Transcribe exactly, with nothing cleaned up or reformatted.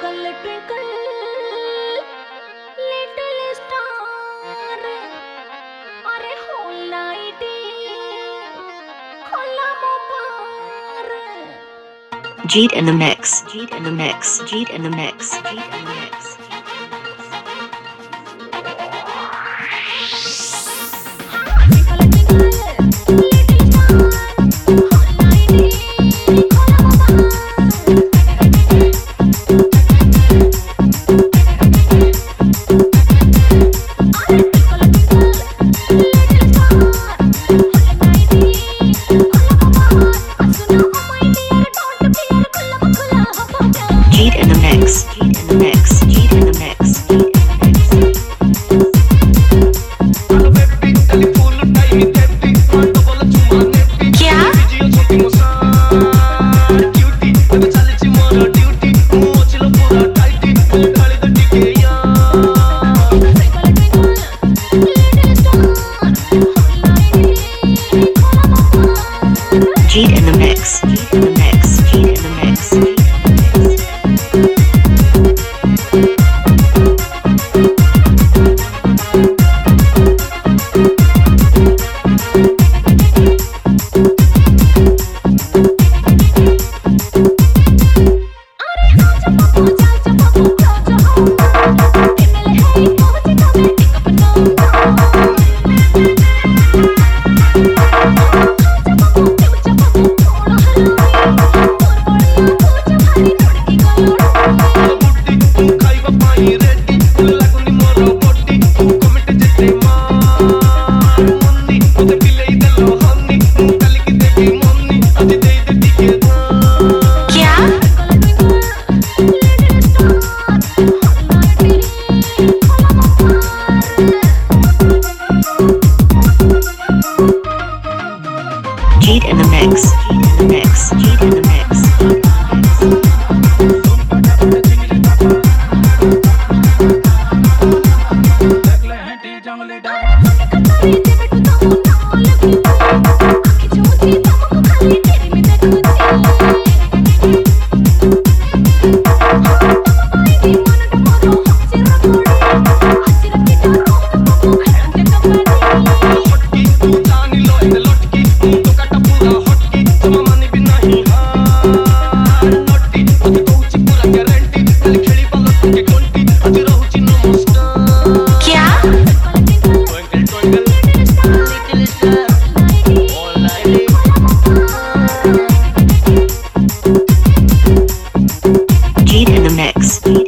Twinkle, twinkle, little star, are whole night khola mo par. Jeet in the mix. Jeet in the mix. Jeet in the mix. Jeet in the mix. Jeet in the mix. Jeet in the mix. Jeet in the mix. क्या? Jeet in the mix. Jeet in the mix. Jeet in the mix. Jeet in the mix. Jeet in the mix. Jeet in the mix. Jeet in the mix.